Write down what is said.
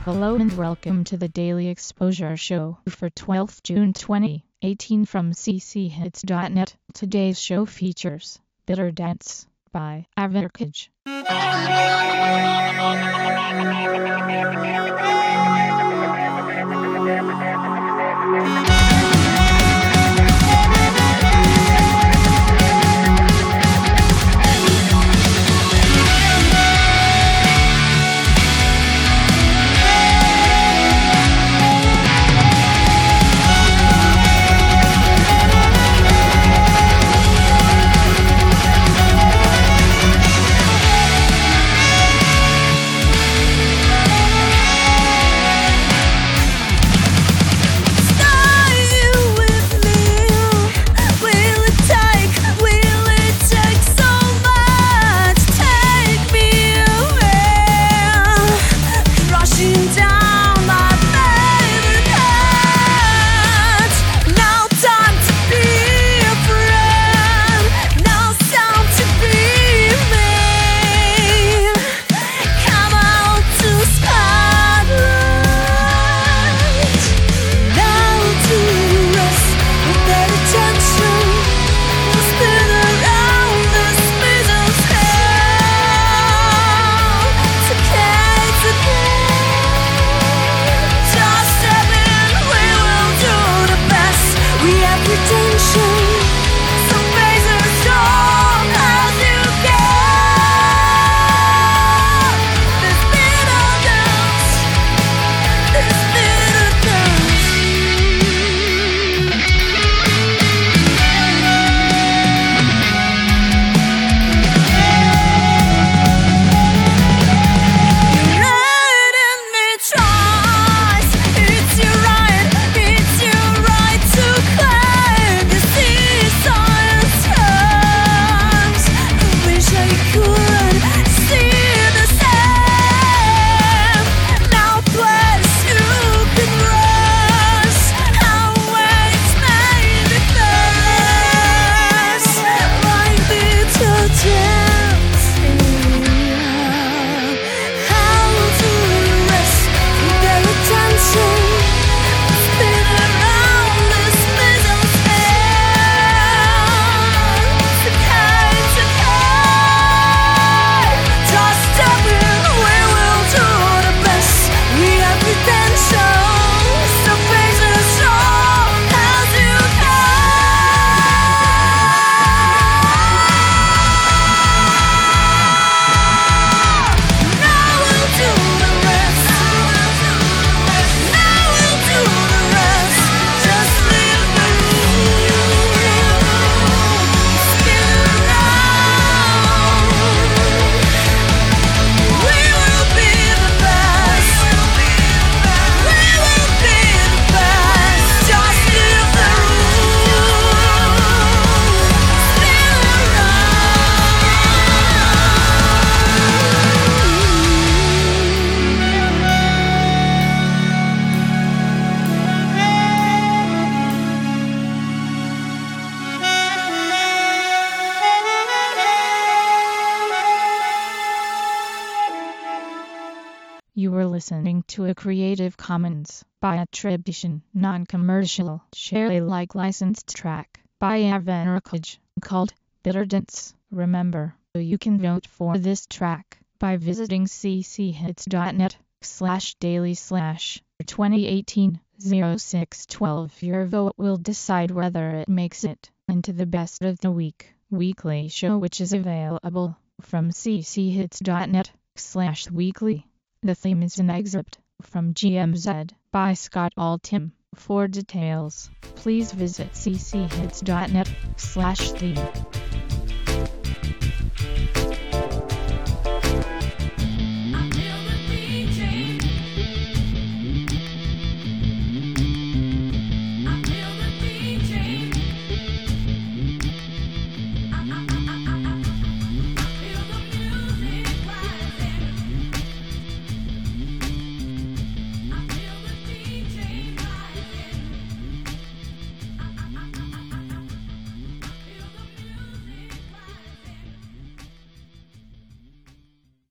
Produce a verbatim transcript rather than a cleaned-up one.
Hello and welcome to the Daily Exposure Show for twelfth of June twenty eighteen from c c hits dot net. Today's show features Bitter Dance by Avercage. You were listening to a Creative Commons by attribution, non-commercial, share Alike licensed track by Avercage called Bitter Dance. Remember, you can vote for this track by visiting c c hits dot net slash daily slash twenty eighteen oh six twelve. Your vote will decide whether it makes it into the best of the week weekly show, which is available from c c hits dot net slash weekly. The theme is an excerpt from G M Z by Scott Altham. For details, please visit c c hits dot net slash theme.